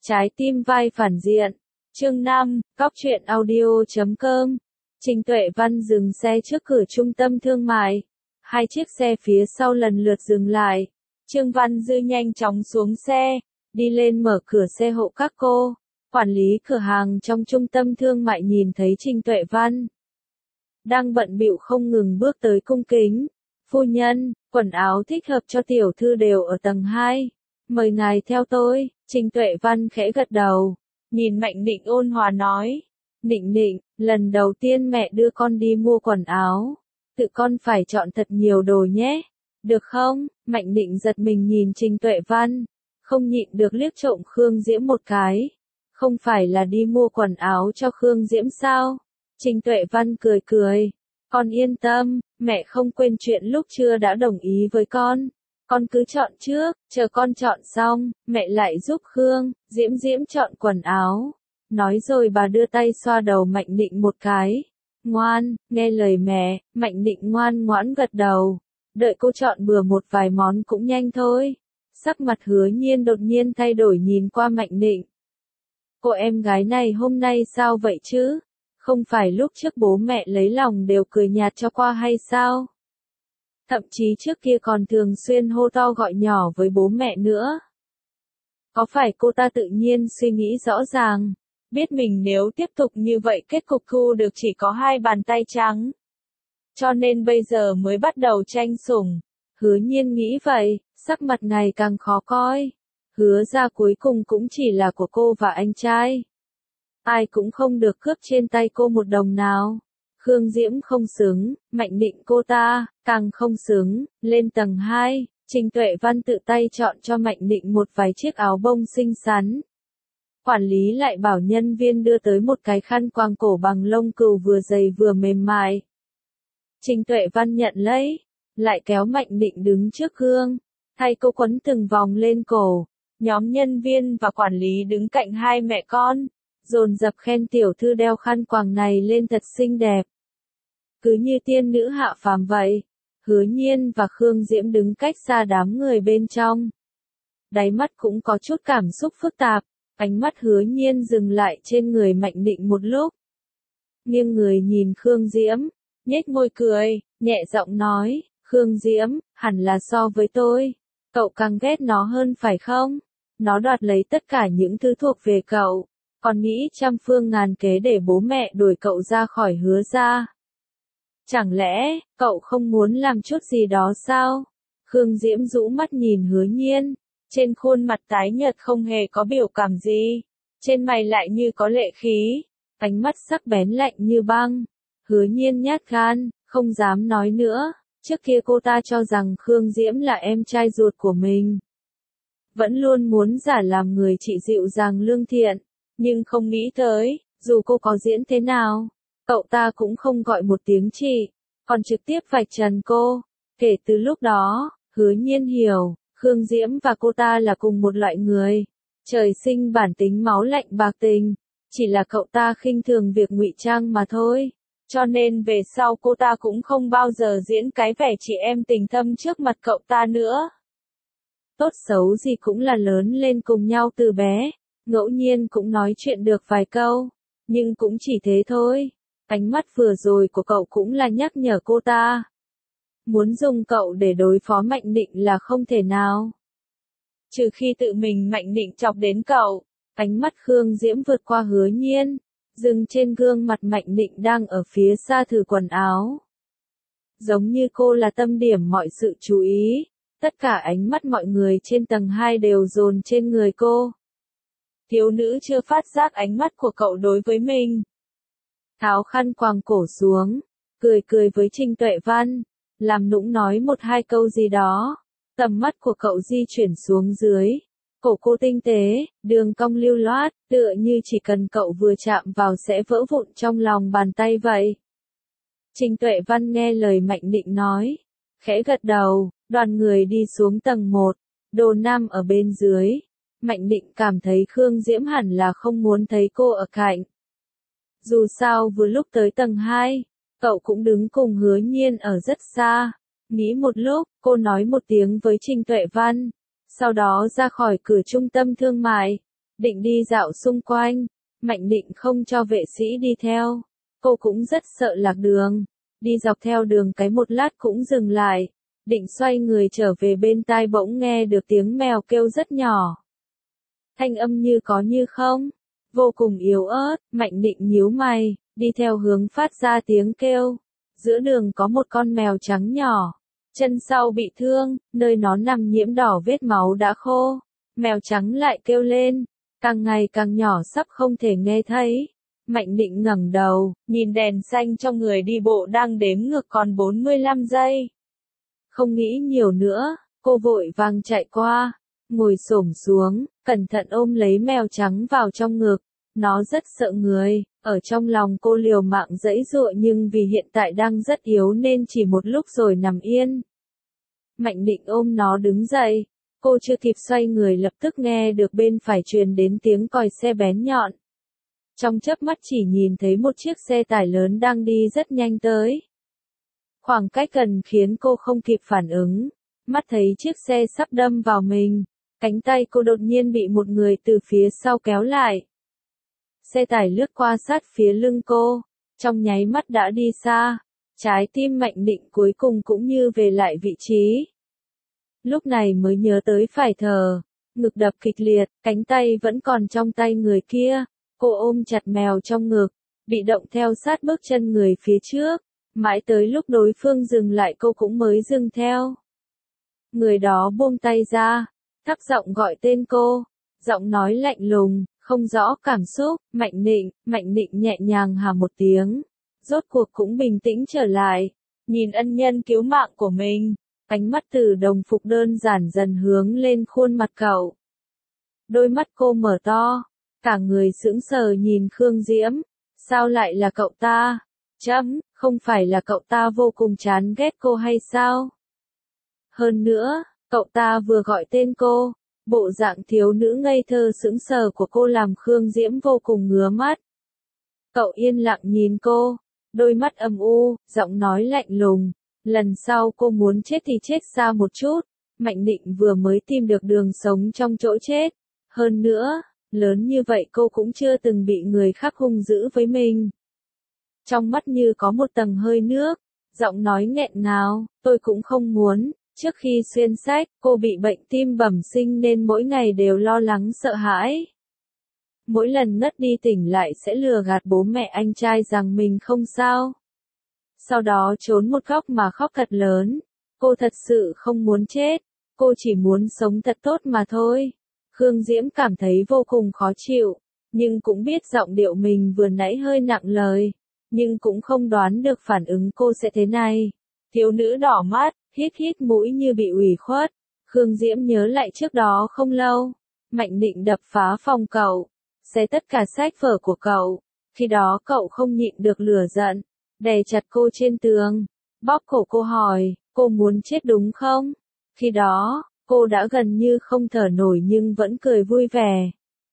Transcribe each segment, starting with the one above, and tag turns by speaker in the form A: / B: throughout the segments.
A: Trái tim vai phản diện. Chương 5, Cóc truyện audio.com. Trình Tuệ Văn dừng xe trước cửa trung tâm thương mại. Hai chiếc xe phía sau lần lượt dừng lại. Trương Văn Dư nhanh chóng xuống xe, đi lên mở cửa xe hộ các cô. Quản lý cửa hàng trong trung tâm thương mại nhìn thấy Trình Tuệ Văn đang bận bịu không ngừng bước tới cung kính. Phu nhân, quần áo thích hợp cho tiểu thư đều ở tầng 2. Mời ngài theo tôi. Trình Tuệ Văn khẽ gật đầu, nhìn Mạnh Nịnh ôn hòa nói. Nịnh Nịnh, lần đầu tiên mẹ đưa con đi mua quần áo. Tự con phải chọn thật nhiều đồ nhé. Được không? Mạnh Nịnh giật mình nhìn Trình Tuệ Văn, không nhịn được liếc trộm Khương Diễm một cái. Không phải là đi mua quần áo cho Khương Diễm sao? Trình Tuệ Văn cười cười. Con yên tâm, mẹ không quên chuyện lúc trưa đã đồng ý với con. Con cứ chọn trước, chờ con chọn xong, mẹ lại giúp Khương Diễm chọn quần áo. Nói rồi bà đưa tay xoa đầu Mạnh Nịnh một cái. Ngoan, nghe lời mẹ. Mạnh Nịnh ngoan ngoãn gật đầu. Đợi cô chọn bừa một vài món cũng nhanh thôi. Sắc mặt Hứa Nhiên đột nhiên thay đổi nhìn qua Mạnh Nịnh. Cô em gái này hôm nay sao vậy chứ? Không phải lúc trước bố mẹ lấy lòng đều cười nhạt cho qua hay sao? Thậm chí trước kia còn thường xuyên hô to gọi nhỏ với bố mẹ nữa. Có phải cô ta tự nhiên suy nghĩ rõ ràng, biết mình nếu tiếp tục như vậy kết cục thu được chỉ có 2 bàn tay trắng. Cho nên bây giờ mới bắt đầu tranh sủng. Hứa Nhiên nghĩ vậy, sắc mặt ngày càng khó coi. Hứa ra cuối cùng cũng chỉ là của cô và anh trai. Ai cũng không được cướp trên tay cô một đồng nào. Khương Diễm không xứng, Mạnh Nịnh cô ta, càng không xứng. Lên tầng 2, Trình Tuệ Văn tự tay chọn cho Mạnh Nịnh một vài chiếc áo bông xinh xắn. Quản lý lại bảo nhân viên đưa tới một cái khăn quàng cổ bằng lông cừu vừa dày vừa mềm mại. Trình Tuệ Văn nhận lấy, lại kéo Mạnh Nịnh đứng trước gương, thay cô quấn từng vòng lên cổ. Nhóm nhân viên và quản lý đứng cạnh hai mẹ con, dồn dập khen tiểu thư đeo khăn quàng này lên thật xinh đẹp. Cứ như tiên nữ hạ phàm vậy. Hứa Nhiên và Khương Diễm đứng cách xa đám người bên trong. Đáy mắt cũng có chút cảm xúc phức tạp, ánh mắt Hứa Nhiên dừng lại trên người Mạnh Nịnh một lúc. Nghiêng người nhìn Khương Diễm, nhếch môi cười, nhẹ giọng nói, Khương Diễm, hẳn là so với tôi, cậu càng ghét nó hơn phải không? Nó đoạt lấy tất cả những thứ thuộc về cậu, còn nghĩ trăm phương ngàn kế để bố mẹ đuổi cậu ra khỏi Hứa ra. Chẳng lẽ, cậu không muốn làm chút gì đó sao? Khương Diễm rũ mắt nhìn Hứa Nhiên, trên khuôn mặt tái nhợt không hề có biểu cảm gì, trên mày lại như có lệ khí, ánh mắt sắc bén lạnh như băng. Hứa Nhiên nhát gan, không dám nói nữa, trước kia cô ta cho rằng Khương Diễm là em trai ruột của mình. Vẫn luôn muốn giả làm người chị dịu dàng lương thiện, nhưng không nghĩ tới, dù cô có diễn thế nào, cậu ta cũng không gọi một tiếng chị, còn trực tiếp vạch trần cô. Kể từ lúc đó, Hứa Nhiên hiểu, Khương Diễm và cô ta là cùng một loại người, trời sinh bản tính máu lạnh bạc tình, chỉ là cậu ta khinh thường việc ngụy trang mà thôi. Cho nên về sau cô ta cũng không bao giờ diễn cái vẻ chị em tình thâm trước mặt cậu ta nữa. Tốt xấu gì cũng là lớn lên cùng nhau từ bé, ngẫu nhiên cũng nói chuyện được vài câu, nhưng cũng chỉ thế thôi. Ánh mắt vừa rồi của cậu cũng là nhắc nhở cô ta. Muốn dùng cậu để đối phó Mạnh Nịnh là không thể nào. Trừ khi tự mình Mạnh Nịnh chọc đến cậu. Ánh mắt Khương Diễm vượt qua Hứa Nhiên, dừng trên gương mặt Mạnh Nịnh đang ở phía xa thử quần áo. Giống như cô là tâm điểm mọi sự chú ý, tất cả ánh mắt mọi người trên tầng 2 đều dồn trên người cô. Thiếu nữ chưa phát giác ánh mắt của cậu đối với mình. Tháo khăn quàng cổ xuống, cười với Trình Tuệ Văn, làm nũng nói một hai câu gì đó. Tầm mắt của cậu di chuyển xuống dưới. Cổ cô tinh tế, đường cong lưu loát, tựa như chỉ cần cậu vừa chạm vào sẽ vỡ vụn trong lòng bàn tay vậy. Trình Tuệ Văn nghe lời Mạnh Nịnh nói, khẽ gật đầu, đoàn người đi xuống tầng 1, Đồ Nam ở bên dưới. Mạnh Nịnh cảm thấy Khương Diễm hẳn là không muốn thấy cô ở cạnh. Dù sao vừa lúc tới tầng 2, cậu cũng đứng cùng Hứa Nhiên ở rất xa. Nghĩ một lúc, cô nói một tiếng với Trình Tuệ Văn, sau đó ra khỏi cửa trung tâm thương mại. định đi dạo xung quanh, Mạnh Định không cho vệ sĩ đi theo. Cô cũng rất sợ lạc đường, đi dọc theo đường cái một lát cũng dừng lại, định xoay người trở về bên tai bỗng nghe được tiếng mèo kêu rất nhỏ. Thanh âm như có như không, vô cùng yếu ớt, Mạnh Định nhíu mày, đi theo hướng phát ra tiếng kêu. Giữa đường có một con mèo trắng nhỏ, chân sau bị thương, nơi nó nằm nhiễm đỏ vết máu đã khô. Mèo trắng lại kêu lên, càng ngày càng nhỏ sắp không thể nghe thấy. Mạnh Định ngẩng đầu, nhìn đèn xanh trong người đi bộ đang đếm ngược còn 45 giây. Không nghĩ nhiều nữa, cô vội vàng chạy qua, ngồi xổm xuống, cẩn thận ôm lấy mèo trắng vào trong ngực. Nó rất sợ người, ở trong lòng cô liều mạng giãy giụa nhưng vì hiện tại đang rất yếu nên chỉ một lúc rồi nằm yên. Mạnh Định ôm nó đứng dậy, cô chưa kịp xoay người lập tức nghe được bên phải truyền đến tiếng còi xe bén nhọn. Trong chớp mắt chỉ nhìn thấy một chiếc xe tải lớn đang đi rất nhanh tới. Khoảng cách gần khiến cô không kịp phản ứng, mắt thấy chiếc xe sắp đâm vào mình, cánh tay cô đột nhiên bị một người từ phía sau kéo lại. Xe tải lướt qua sát phía lưng cô, trong nháy mắt đã đi xa, trái tim Mạnh Định cuối cùng cũng như về lại vị trí. Lúc này mới nhớ tới phải thở, ngực đập kịch liệt, cánh tay vẫn còn trong tay người kia, cô ôm chặt mèo trong ngực, bị động theo sát bước chân người phía trước, mãi tới lúc đối phương dừng lại cô cũng mới dừng theo. Người đó buông tay ra, thấp giọng gọi tên cô, giọng nói lạnh lùng, không rõ cảm xúc. Mạnh Định nhẹ nhàng hả một tiếng, rốt cuộc cũng bình tĩnh trở lại, nhìn ân nhân cứu mạng của mình, ánh mắt từ đồng phục đơn giản dần hướng lên khuôn mặt cậu. Đôi mắt cô mở to, cả người sững sờ nhìn Khương Diễm, sao lại là cậu ta? Không phải là cậu ta vô cùng chán ghét cô hay sao? Hơn nữa, cậu ta vừa gọi tên cô, bộ dạng thiếu nữ ngây thơ sững sờ của cô làm Khương Diễm vô cùng ngứa mắt. Cậu yên lặng nhìn cô, đôi mắt âm u, giọng nói lạnh lùng, lần sau cô muốn chết thì chết xa một chút. Mạnh Định vừa mới tìm được đường sống trong chỗ chết, hơn nữa, lớn như vậy cô cũng chưa từng bị người khác hung dữ với mình. Trong mắt như có một tầng hơi nước, giọng nói nghẹn ngào, tôi cũng không muốn. Trước khi xuyên sách, cô bị bệnh tim bẩm sinh nên mỗi ngày đều lo lắng sợ hãi. Mỗi lần ngất đi tỉnh lại sẽ lừa gạt bố mẹ anh trai rằng mình không sao. Sau đó trốn một góc mà khóc thật lớn. Cô thật sự không muốn chết, cô chỉ muốn sống thật tốt mà thôi. Khương Diễm cảm thấy vô cùng khó chịu, nhưng cũng biết giọng điệu mình vừa nãy hơi nặng lời, nhưng cũng không đoán được phản ứng cô sẽ thế này. Thiếu nữ đỏ mắt, hít mũi như bị ủy khuất. Khương Diễm nhớ lại trước đó không lâu, Mạnh Định đập phá phòng cậu, xé tất cả sách vở của cậu. Khi đó cậu không nhịn được lửa giận, đè chặt cô trên tường, bóp cổ cô hỏi, cô muốn chết đúng không? Khi đó, cô đã gần như không thở nổi nhưng vẫn cười vui vẻ.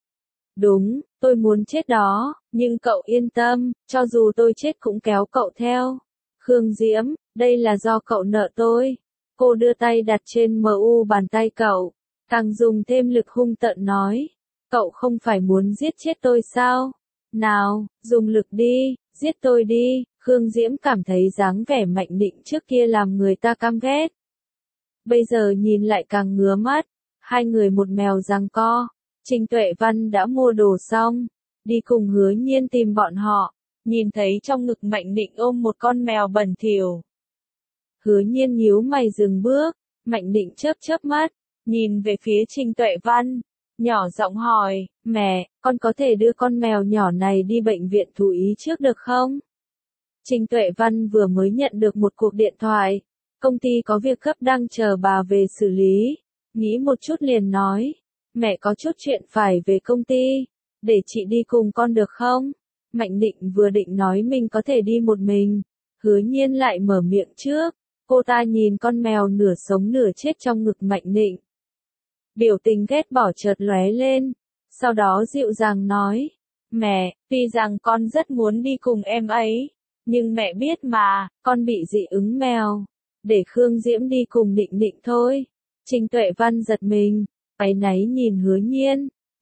A: Đúng, tôi muốn chết đó, nhưng cậu yên tâm, cho dù tôi chết cũng kéo cậu theo. Khương Diễm, đây là do cậu nợ tôi. Cô đưa tay đặt trên bàn tay cậu, càng dùng thêm lực hung tợn nói. Cậu không phải muốn giết chết tôi sao? Nào, dùng lực đi, giết tôi đi. Khương Diễm cảm thấy dáng vẻ Mạnh Định trước kia làm người ta căm ghét. Bây giờ nhìn lại càng ngứa mắt, hai người một mèo giằng co. Trình Tuệ Văn đã mua đồ xong, đi cùng Hứa Nhiên tìm bọn họ, nhìn thấy trong ngực Mạnh Định ôm một con mèo bẩn thỉu. Hứa Nhiên nhíu mày dừng bước, Mạnh Định chớp mắt, nhìn về phía Trình Tuệ Văn, nhỏ giọng hỏi, mẹ, con có thể đưa con mèo nhỏ này đi bệnh viện thú y trước được không? Trình Tuệ Văn vừa mới nhận được một cuộc điện thoại, công ty có việc gấp đang chờ bà về xử lý, nghĩ một chút liền nói, mẹ có chút chuyện phải về công ty, để chị đi cùng con được không? Mạnh Định vừa định nói mình có thể đi một mình, Hứa Nhiên lại mở miệng trước, cô ta nhìn con mèo nửa sống nửa chết trong ngực Mạnh Định. Biểu tình ghét bỏ chợt lóe lên, sau đó dịu dàng nói, mẹ, tuy rằng con rất muốn đi cùng em ấy, nhưng mẹ biết mà, con bị dị ứng mèo, để Khương Diễm đi cùng Định Định thôi. Trình Tuệ Văn giật mình, áy náy nhìn Hứa Nhiên,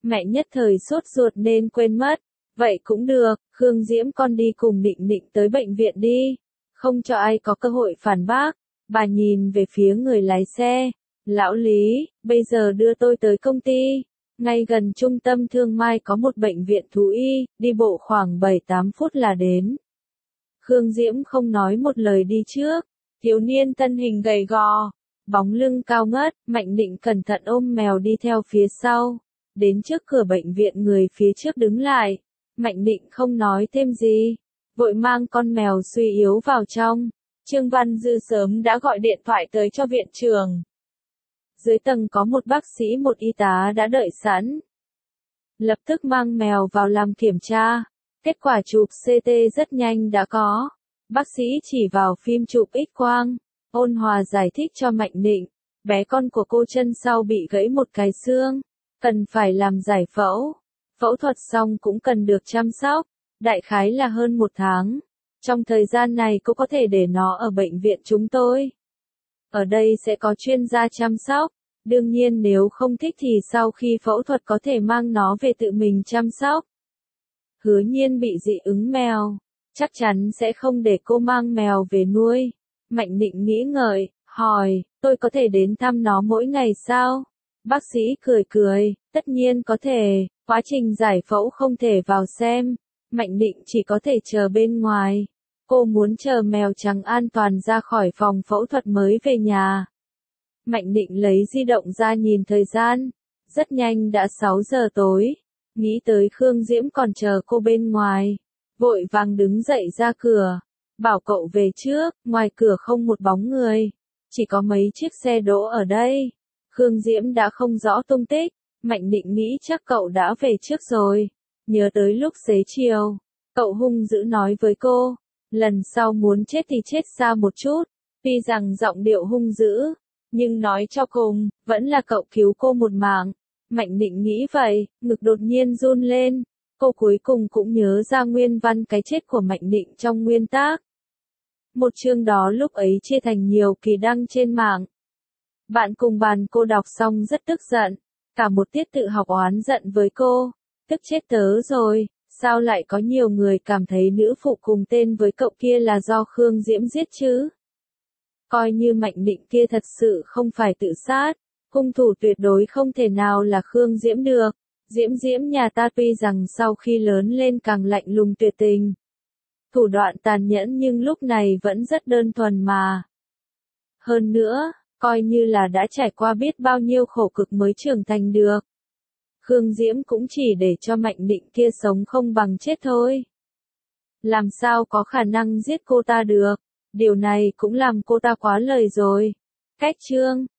A: Mẹ nhất thời sốt ruột nên quên mất. Vậy cũng được, Khương Diễm con đi cùng Nịnh Nịnh tới bệnh viện đi. Không cho ai có cơ hội phản bác. Bà nhìn về phía người lái xe. Lão Lý, bây giờ đưa tôi tới công ty. Ngay gần trung tâm thương mai có một bệnh viện thú y, đi bộ khoảng 7-8 phút là đến. Khương Diễm không nói một lời đi trước. Thiếu niên thân hình gầy gò, bóng lưng cao ngất, Mạnh Định cẩn thận ôm mèo đi theo phía sau. Đến trước cửa bệnh viện người phía trước đứng lại. Mạnh Định không nói thêm gì, vội mang con mèo suy yếu vào trong. Trương Văn Dư sớm đã gọi điện thoại tới cho viện trưởng. Dưới tầng có một bác sĩ một y tá đã đợi sẵn. Lập tức mang mèo vào làm kiểm tra. Kết quả chụp CT rất nhanh đã có. Bác sĩ chỉ vào phim chụp X-quang. Ôn hòa giải thích cho Mạnh Định. Bé con của cô chân sau bị gãy một cái xương. Cần phải làm giải phẫu. Phẫu thuật xong cũng cần được chăm sóc. Đại khái là hơn 1 tháng. Trong thời gian này cô có thể để nó ở bệnh viện chúng tôi. Ở đây sẽ có chuyên gia chăm sóc. Đương nhiên nếu không thích thì sau khi phẫu thuật có thể mang nó về tự mình chăm sóc. Hứa Nhiên bị dị ứng mèo. Chắc chắn sẽ không để cô mang mèo về nuôi. Mạnh Định nghĩ ngợi, hỏi, tôi có thể đến thăm nó mỗi ngày sao? Bác sĩ cười cười, tất nhiên có thể, quá trình giải phẫu không thể vào xem. Mạnh Định chỉ có thể chờ bên ngoài. Cô muốn chờ mèo trắng an toàn ra khỏi phòng phẫu thuật mới về nhà. Mạnh Định lấy di động ra nhìn thời gian. Rất nhanh đã 6 giờ tối. Nghĩ tới Khương Diễm còn chờ cô bên ngoài. Vội vàng đứng dậy ra cửa. Bảo cậu về trước, ngoài cửa không một bóng người. Chỉ có mấy chiếc xe đỗ ở đây. Khương Diễm đã không rõ tung tích. Mạnh Định nghĩ chắc cậu đã về trước rồi. Nhớ tới lúc xế chiều. Cậu hung dữ nói với cô. Lần sau muốn chết thì chết xa một chút. Tuy rằng giọng điệu hung dữ. Nhưng nói cho cùng, vẫn là cậu cứu cô một mạng. Mạnh Định nghĩ vậy, ngực đột nhiên run lên. Cô cuối cùng cũng nhớ ra nguyên văn cái chết của Mạnh Định trong nguyên tác. Một chương đó lúc ấy chia thành nhiều kỳ đăng trên mạng. Bạn cùng bàn cô đọc xong rất tức giận. Cả một tiết tự học oán giận với cô. Tức chết tớ rồi, sao lại có nhiều người cảm thấy nữ phụ cùng tên với cậu kia là do Khương Diễm giết chứ? Coi như Mạnh Định kia thật sự không phải tự sát. Hung thủ tuyệt đối không thể nào là Khương Diễm được. Diễm nhà ta tuy rằng sau khi lớn lên càng lạnh lùng tuyệt tình. Thủ đoạn tàn nhẫn nhưng lúc này vẫn rất đơn thuần mà. Hơn nữa, coi như là đã trải qua biết bao nhiêu khổ cực mới trưởng thành được. Khương Diễm cũng chỉ để cho Mạnh Định kia sống không bằng chết thôi. Làm sao có khả năng giết cô ta được, điều này cũng làm cô ta quá lời rồi. Cách chương